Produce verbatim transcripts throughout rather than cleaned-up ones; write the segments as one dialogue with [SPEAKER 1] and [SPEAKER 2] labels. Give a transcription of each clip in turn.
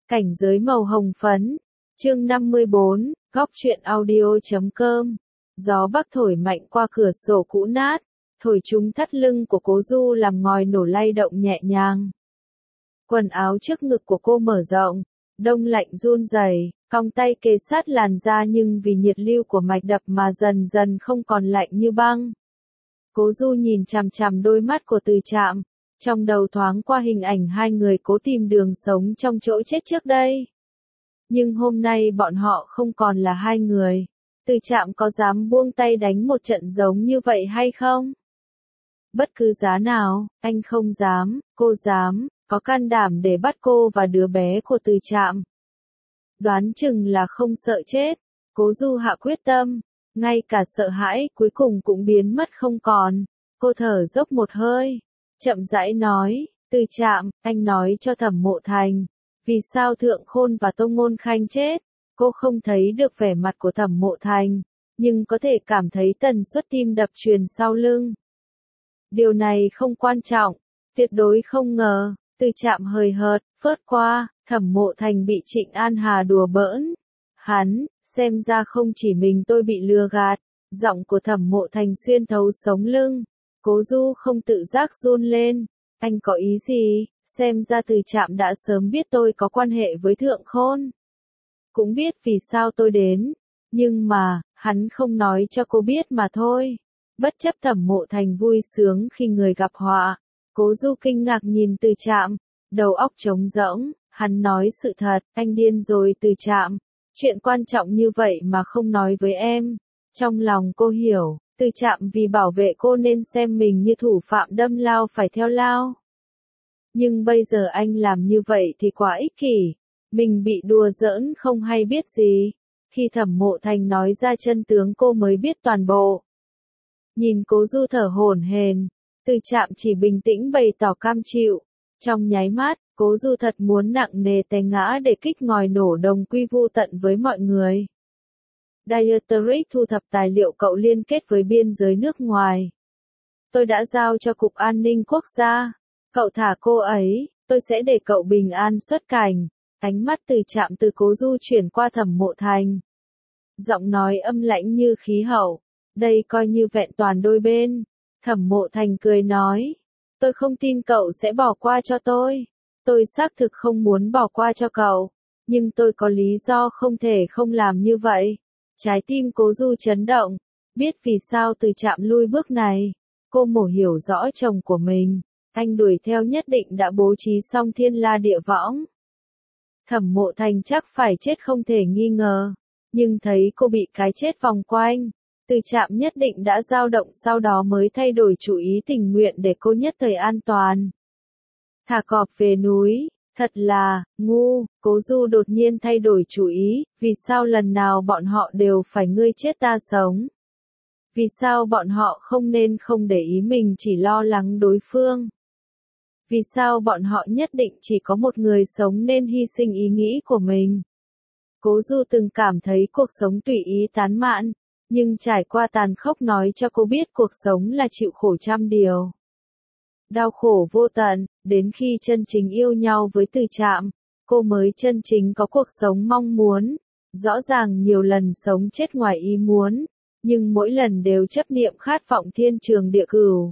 [SPEAKER 1] Cảnh giới màu hồng phấn. Chương năm mươi bốn, góc truyện audio chấm com. Gió bắc thổi mạnh qua cửa sổ cũ nát, thổi trúng thắt lưng của Cố Du làm ngòi nổ lay động nhẹ nhàng. Quần áo trước ngực của cô mở rộng, đông lạnh run rẩy, cong tay kề sát làn da nhưng vì nhiệt lưu của mạch đập mà dần dần không còn lạnh như băng. Cố Du nhìn chằm chằm đôi mắt của Từ Trạm, trong đầu thoáng qua hình ảnh hai người cố tìm đường sống trong chỗ chết trước đây. Nhưng hôm nay bọn họ không còn là hai người. Từ Trạm có dám buông tay đánh một trận giống như vậy hay không? Bất cứ giá nào, anh không dám, cô dám, có can đảm để bắt cô và đứa bé của Từ Trạm. Đoán chừng là không sợ chết, Cố Du hạ quyết tâm, ngay cả sợ hãi cuối cùng cũng biến mất không còn. Cô thở dốc một hơi, chậm rãi nói, Từ Trạm, anh nói cho Thẩm Mộ Thành, vì sao Thượng Khôn và Tô Ngôn Khanh chết? Cô không thấy được vẻ mặt của Thẩm Mộ Thành, nhưng có thể cảm thấy tần suất tim đập truyền sau lưng. Điều này không quan trọng, tuyệt đối không ngờ. Từ Trạm hời hợt, phớt qua, Thẩm Mộ Thành bị Trịnh An Hà đùa bỡn. Hắn, xem ra không chỉ mình tôi bị lừa gạt. Giọng của Thẩm Mộ Thành xuyên thấu sống lưng. Cố Du không tự giác run lên. Anh có ý gì? Xem ra Từ Trạm đã sớm biết tôi có quan hệ với Thượng Khôn. Cũng biết vì sao tôi đến. Nhưng mà, hắn không nói cho cô biết mà thôi. Bất chấp Thẩm Mộ Thành vui sướng khi người gặp họa. Cố Du kinh ngạc nhìn Từ Trạm, đầu óc trống rỗng, hắn nói sự thật, anh điên rồi Từ Trạm, chuyện quan trọng như vậy mà không nói với em. Trong lòng cô hiểu, Từ Trạm vì bảo vệ cô nên xem mình như thủ phạm đâm lao phải theo lao. Nhưng bây giờ anh làm như vậy thì quá ích kỷ, mình bị đùa giỡn không hay biết gì. Khi Thẩm Mộ Thành nói ra chân tướng cô mới biết toàn bộ. Nhìn Cố Du thở hổn hển. Từ Trạm chỉ bình tĩnh bày tỏ cam chịu. Trong nháy mắt, Cố Du thật muốn nặng nề té ngã để kích ngòi nổ đồng quy vu tận với mọi người. Dietrich thu thập tài liệu cậu liên kết với biên giới nước ngoài. Tôi đã giao cho Cục An ninh Quốc gia. Cậu thả cô ấy, tôi sẽ để cậu bình an xuất cảnh. Ánh mắt Từ Trạm từ Cố Du chuyển qua Thẩm Mộ Thành. Giọng nói âm lãnh như khí hậu. Đây coi như vẹn toàn đôi bên. Thẩm Mộ Thành cười nói, tôi không tin cậu sẽ bỏ qua cho tôi. Tôi xác thực không muốn bỏ qua cho cậu, nhưng tôi có lý do không thể không làm như vậy. Trái tim Cố Du chấn động, biết vì sao Từ Trạm lui bước này. Cô mổ hiểu rõ chồng của mình, anh đuổi theo nhất định đã bố trí xong thiên la địa võng. Thẩm Mộ Thành chắc phải chết không thể nghi ngờ, nhưng thấy cô bị cái chết vòng quanh. Từ Trạm nhất định đã dao động sau đó mới thay đổi chủ ý tình nguyện để cô nhất thời an toàn. Thả cọp về núi, thật là, ngu, Cố Du đột nhiên thay đổi chủ ý, vì sao lần nào bọn họ đều phải ngươi chết ta sống? Vì sao bọn họ không nên không để ý mình chỉ lo lắng đối phương? Vì sao bọn họ nhất định chỉ có một người sống nên hy sinh ý nghĩ của mình? Cố Du từng cảm thấy cuộc sống tùy ý tán mạn. Nhưng trải qua tàn khốc nói cho cô biết cuộc sống là chịu khổ trăm điều. Đau khổ vô tận, đến khi chân chính yêu nhau với Từ Trạm, cô mới chân chính có cuộc sống mong muốn. Rõ ràng nhiều lần sống chết ngoài ý muốn, nhưng mỗi lần đều chấp niệm khát vọng thiên trường địa cửu.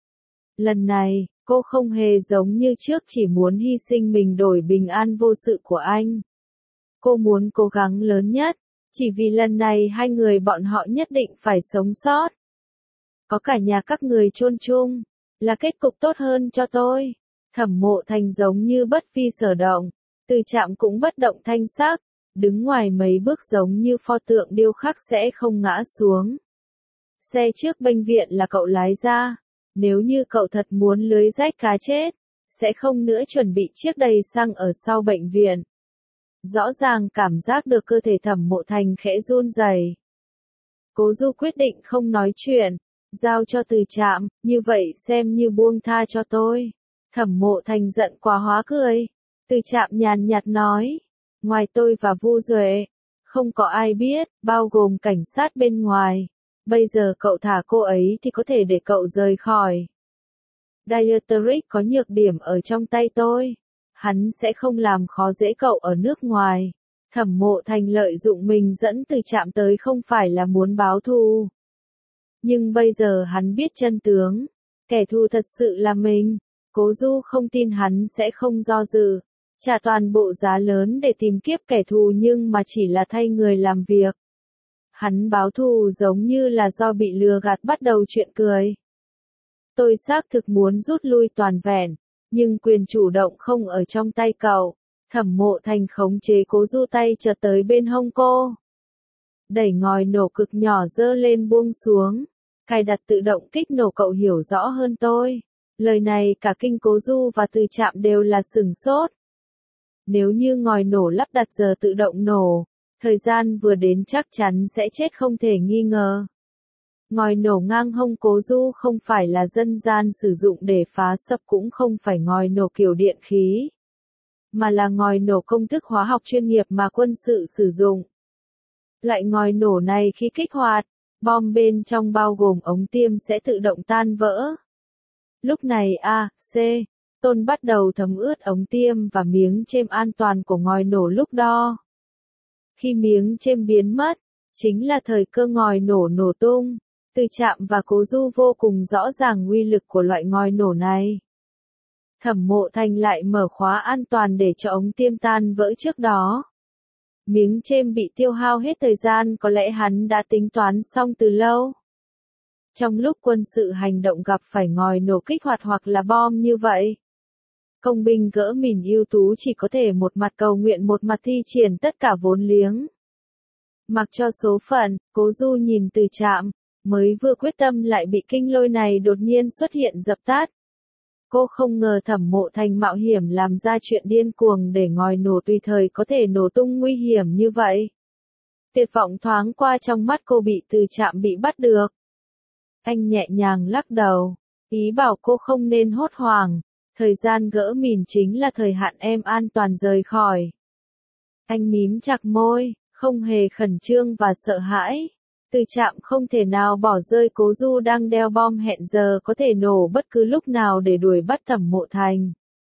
[SPEAKER 1] Lần này, cô không hề giống như trước chỉ muốn hy sinh mình đổi bình an vô sự của anh. Cô muốn cố gắng lớn nhất. Chỉ vì lần này hai người bọn họ nhất định phải sống sót. Có cả nhà các người chôn chung, là kết cục tốt hơn cho tôi. Thẩm Mộ Thành giống như bất vi sở động, Từ Trạm cũng bất động thanh sắc, đứng ngoài mấy bước giống như pho tượng điêu khắc sẽ không ngã xuống. Xe trước bệnh viện là cậu lái ra, nếu như cậu thật muốn lưới rách cá chết, sẽ không nữa chuẩn bị chiếc đầy xăng ở sau bệnh viện. Rõ ràng cảm giác được cơ thể Thẩm Mộ Thành khẽ run rẩy. Cố Du quyết định không nói chuyện, giao cho Từ Trạm, như vậy xem như buông tha cho tôi. Thẩm Mộ Thành giận quá hóa cười. Từ Trạm nhàn nhạt nói, ngoài tôi và Vu Duệ, không có ai biết, bao gồm cảnh sát bên ngoài. Bây giờ cậu thả cô ấy thì có thể để cậu rời khỏi. Dietrich có nhược điểm ở trong tay tôi. hắn sẽ không làm khó dễ cậu ở nước ngoài. Thẩm Mộ Thành lợi dụng mình dẫn Từ Trạm tới không phải là muốn báo thù. Nhưng bây giờ hắn biết chân tướng, kẻ thù thật sự là mình. Cố Du không tin hắn sẽ không do dự, trả toàn bộ giá lớn để tìm kiếp kẻ thù nhưng mà chỉ là thay người làm việc. Hắn báo thù giống như là do bị lừa gạt bắt đầu chuyện cười. Tôi xác thực muốn rút lui toàn vẹn, nhưng quyền chủ động không ở trong tay cậu. Thẩm Mộ Thành khống chế Cố Du tay chợt tới bên hông cô. Đẩy ngòi nổ cực nhỏ dơ lên buông xuống. Cài đặt tự động kích nổ, cậu hiểu rõ hơn tôi. Lời này cả kinh Cố Du và Từ Trạm đều là sửng sốt. Nếu như ngòi nổ lắp đặt giờ tự động nổ, thời gian vừa đến chắc chắn sẽ chết không thể nghi ngờ. Ngòi nổ ngang hông Cố Du không phải là dân gian sử dụng để phá sập, cũng không phải ngòi nổ kiểu điện khí, mà là ngòi nổ công thức hóa học chuyên nghiệp mà quân sự sử dụng. Loại ngòi nổ này khi kích hoạt, bom bên trong bao gồm ống tiêm sẽ tự động tan vỡ. Lúc này A, C, Tôn bắt đầu thấm ướt ống tiêm và miếng chêm an toàn của ngòi nổ lúc đo. Khi miếng chêm biến mất, chính là thời cơ ngòi nổ nổ tung. Từ Trạm và Cố Du vô cùng rõ ràng uy lực của loại ngòi nổ này. Thẩm Mộ Thành lại mở khóa an toàn để cho ống tiêm tan vỡ trước đó. Miếng chêm bị tiêu hao hết thời gian, có lẽ hắn đã tính toán xong từ lâu. Trong lúc quân sự hành động gặp phải ngòi nổ kích hoạt hoặc là bom như vậy, công binh gỡ mìn ưu tú chỉ có thể một mặt cầu nguyện một mặt thi triển tất cả vốn liếng. Mặc cho số phận, Cố Du nhìn Từ Trạm, mới vừa quyết tâm lại bị kinh lôi này đột nhiên xuất hiện dập tắt. Cô không ngờ Thẩm Mộ Thành mạo hiểm làm ra chuyện điên cuồng để ngòi nổ tùy thời có thể nổ tung nguy hiểm như vậy. Tuyệt vọng thoáng qua trong mắt cô, bị Từ Trạm bị bắt được. Anh nhẹ nhàng lắc đầu, ý bảo cô không nên hốt hoảng, thời gian gỡ mìn chính là thời hạn em an toàn rời khỏi. Anh mím chặt môi, không hề khẩn trương và sợ hãi. Từ Trạm không thể nào bỏ rơi Cố Du đang đeo bom hẹn giờ có thể nổ bất cứ lúc nào để đuổi bắt Thẩm Mộ Thành.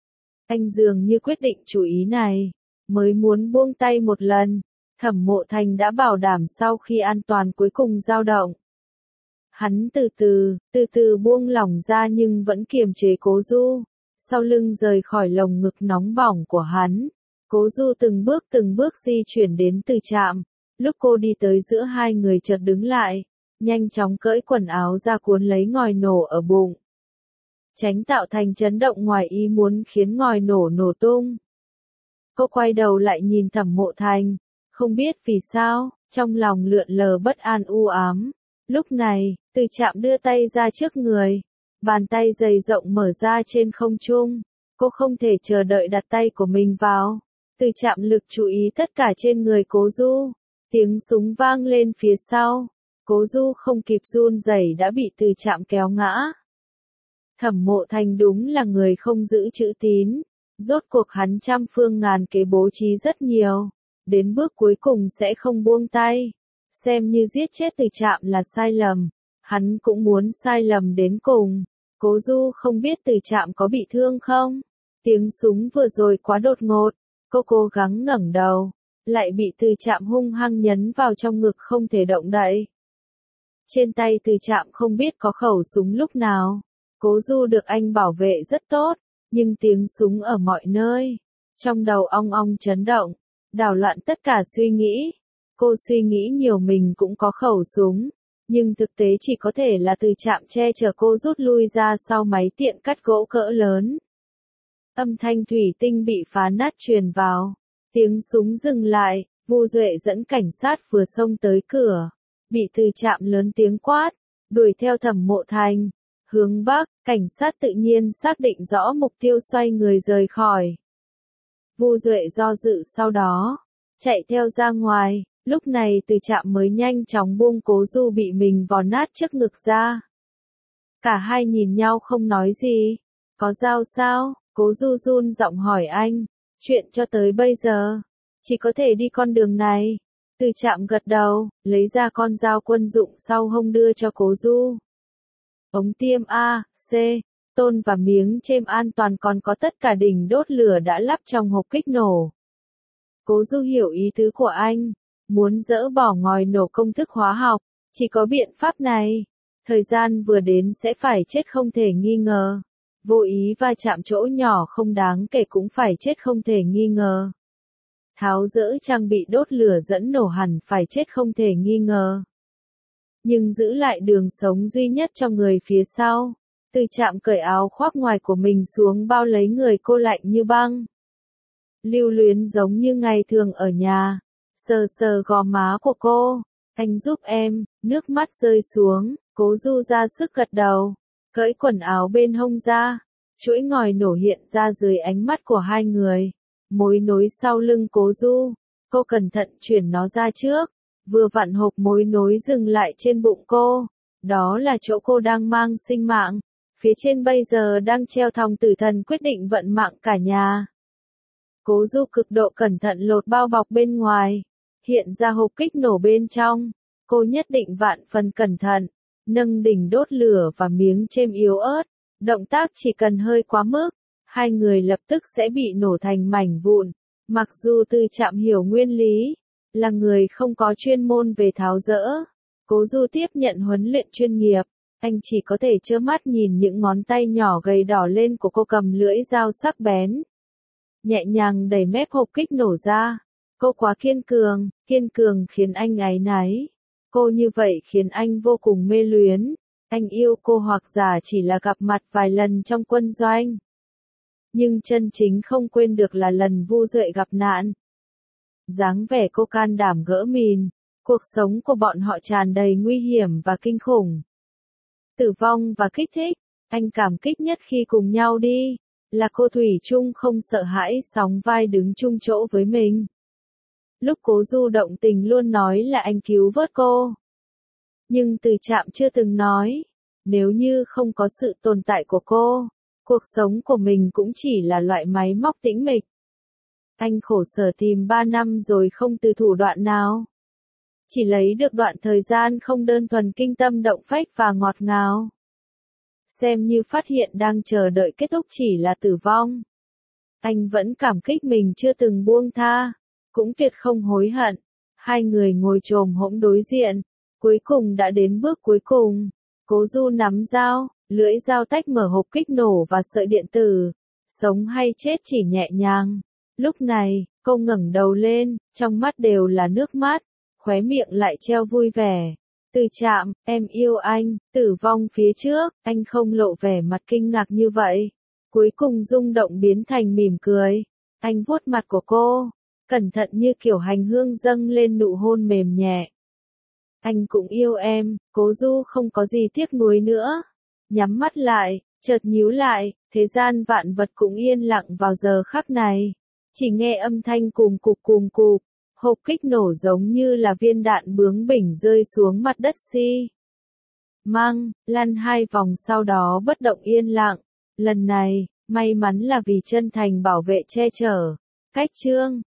[SPEAKER 1] Anh dường như quyết định chủ ý này, mới muốn buông tay một lần, Thẩm Mộ Thành đã bảo đảm sau khi an toàn cuối cùng dao động. Hắn từ từ, từ từ buông lỏng ra nhưng vẫn kiềm chế Cố Du, sau lưng rời khỏi lồng ngực nóng bỏng của hắn. Cố Du từng bước từng bước di chuyển đến Từ Trạm. Lúc cô đi tới giữa hai người chợt đứng lại, nhanh chóng cởi quần áo ra cuốn lấy ngòi nổ ở bụng. Tránh tạo thành chấn động ngoài ý muốn khiến ngòi nổ nổ tung. Cô quay đầu lại nhìn Thẩm Mộ Thành, không biết vì sao, trong lòng lượn lờ bất an u ám. Lúc này, Từ Trạm đưa tay ra trước người, bàn tay dày rộng mở ra trên không trung. Cô không thể chờ đợi đặt tay của mình vào. Từ Trạm lực chú ý tất cả trên người Cố Du. Tiếng súng vang lên phía sau, Cố Du không kịp run rẩy đã bị Từ Trạm kéo ngã. Thẩm Mộ Thành đúng là người không giữ chữ tín, rốt cuộc hắn trăm phương ngàn kế bố trí rất nhiều, đến bước cuối cùng sẽ không buông tay. Xem như giết chết Từ Trạm là sai lầm, hắn cũng muốn sai lầm đến cùng. Cố Du không biết Từ Trạm có bị thương không? Tiếng súng vừa rồi quá đột ngột, cô cố gắng ngẩng đầu, lại bị Từ Trạm hung hăng nhấn vào trong ngực không thể động đậy. Trên tay Từ Trạm không biết có khẩu súng lúc nào. Cố Du được anh bảo vệ rất tốt, nhưng tiếng súng ở mọi nơi. Trong đầu ong ong chấn động, đảo loạn tất cả suy nghĩ. Cô suy nghĩ nhiều mình cũng có khẩu súng, nhưng thực tế chỉ có thể là Từ Trạm che chở cô rút lui ra sau máy tiện cắt gỗ cỡ lớn. Âm thanh thủy tinh bị phá nát truyền vào. Tiếng súng dừng lại, Vu Duệ dẫn cảnh sát vừa xông tới cửa, bị Từ Trạm lớn tiếng quát, đuổi theo Thẩm Mộ Thành, hướng bắc. Cảnh sát tự nhiên xác định rõ mục tiêu, xoay người rời khỏi. Vu Duệ do dự sau đó, chạy theo ra ngoài, lúc này Từ Trạm mới nhanh chóng buông Cố Du bị mình vò nát trước ngực ra. Cả hai nhìn nhau không nói gì. Có dao sao? Cố Du run giọng hỏi anh. Chuyện cho tới bây giờ, chỉ có thể đi con đường này. Từ Trạm gật đầu, lấy ra con dao quân dụng sau hông đưa cho Cố Du. Ống tiêm A, C, Tôn và miếng chêm an toàn còn có tất cả đỉnh đốt lửa đã lắp trong hộp kích nổ. Cố Du hiểu ý tứ của anh, muốn dỡ bỏ ngòi nổ công thức hóa học, chỉ có biện pháp này. Thời gian vừa đến sẽ phải chết không thể nghi ngờ. Vô ý va chạm chỗ nhỏ không đáng kể cũng phải chết không thể nghi ngờ. Tháo dỡ trang bị đốt lửa dẫn nổ hẳn phải chết không thể nghi ngờ. Nhưng giữ lại đường sống duy nhất cho người phía sau. Từ Trạm cởi áo khoác ngoài của mình xuống bao lấy người cô lạnh như băng. Lưu Luyến giống như ngày thường ở nhà, sờ sờ gò má của cô. Anh giúp em, nước mắt rơi xuống, Cố Du ra sức gật đầu, cởi quần áo bên hông ra. Chuỗi ngòi nổ hiện ra dưới ánh mắt của hai người. Mối nối sau lưng Cố Du, cô cẩn thận chuyển nó ra trước, vừa vặn hộp mối nối dừng lại trên bụng cô. Đó là chỗ cô đang mang sinh mạng, phía trên bây giờ đang treo thòng tử thần quyết định vận mạng cả nhà. Cố Du cực độ cẩn thận lột bao bọc bên ngoài, hiện ra hộp kích nổ bên trong. Cô nhất định vạn phần cẩn thận, nâng đỉnh đốt lửa và miếng chêm yếu ớt. Động tác chỉ cần hơi quá mức, hai người lập tức sẽ bị nổ thành mảnh vụn. Mặc dù Từ Trạm hiểu nguyên lý, là người không có chuyên môn về tháo dỡ, Cố Du tiếp nhận huấn luyện chuyên nghiệp, anh chỉ có thể trơ mắt nhìn những ngón tay nhỏ gầy đỏ lên của cô cầm lưỡi dao sắc bén. Nhẹ nhàng đẩy mép hộp kích nổ ra. Cô quá kiên cường, kiên cường khiến anh áy náy. Cô như vậy khiến anh vô cùng mê luyến. Anh yêu cô hoặc giả chỉ là gặp mặt vài lần trong quân doanh. Nhưng chân chính không quên được là lần Vu Duệ gặp nạn. Dáng vẻ cô can đảm gỡ mìn, cuộc sống của bọn họ tràn đầy nguy hiểm và kinh khủng. Tử vong và kích thích, anh cảm kích nhất khi cùng nhau đi, là cô thủy chung không sợ hãi sóng vai đứng chung chỗ với mình. Lúc Cố Du động tình luôn nói là anh cứu vớt cô. Nhưng Từ Trạm chưa từng nói, nếu như không có sự tồn tại của cô, cuộc sống của mình cũng chỉ là loại máy móc tĩnh mịch. Anh khổ sở tìm ba năm rồi không từ thủ đoạn nào. Chỉ lấy được đoạn thời gian không đơn thuần kinh tâm động phách và ngọt ngào. Xem như phát hiện đang chờ đợi kết thúc chỉ là tử vong. Anh vẫn cảm kích mình chưa từng buông tha, cũng tuyệt không hối hận. Hai người ngồi chồm hỗn đối diện, cuối cùng đã đến bước cuối cùng. Cố Du nắm dao, lưỡi dao tách mở hộp kích nổ và sợi điện tử. Sống hay chết chỉ nhẹ nhàng. Lúc này, cô ngẩng đầu lên, trong mắt đều là nước mắt, khóe miệng lại treo vui vẻ. Từ Trạm, em yêu anh, tử vong phía trước, anh không lộ vẻ mặt kinh ngạc như vậy. Cuối cùng rung động biến thành mỉm cười. Anh vuốt mặt của cô, cẩn thận như kiểu hành hương dâng lên nụ hôn mềm nhẹ. Anh cũng yêu em, Cố Du không có gì tiếc nuối nữa. Nhắm mắt lại, chợt nhíu lại, thế gian vạn vật cũng yên lặng vào giờ khắc này. Chỉ nghe âm thanh cùm cụp cùm cụp, hộp kích nổ giống như là viên đạn bướng bỉnh rơi xuống mặt đất xi. Măng, lăn hai vòng sau đó bất động yên lặng. Lần này, may mắn là vì chân thành bảo vệ che chở. Cách chương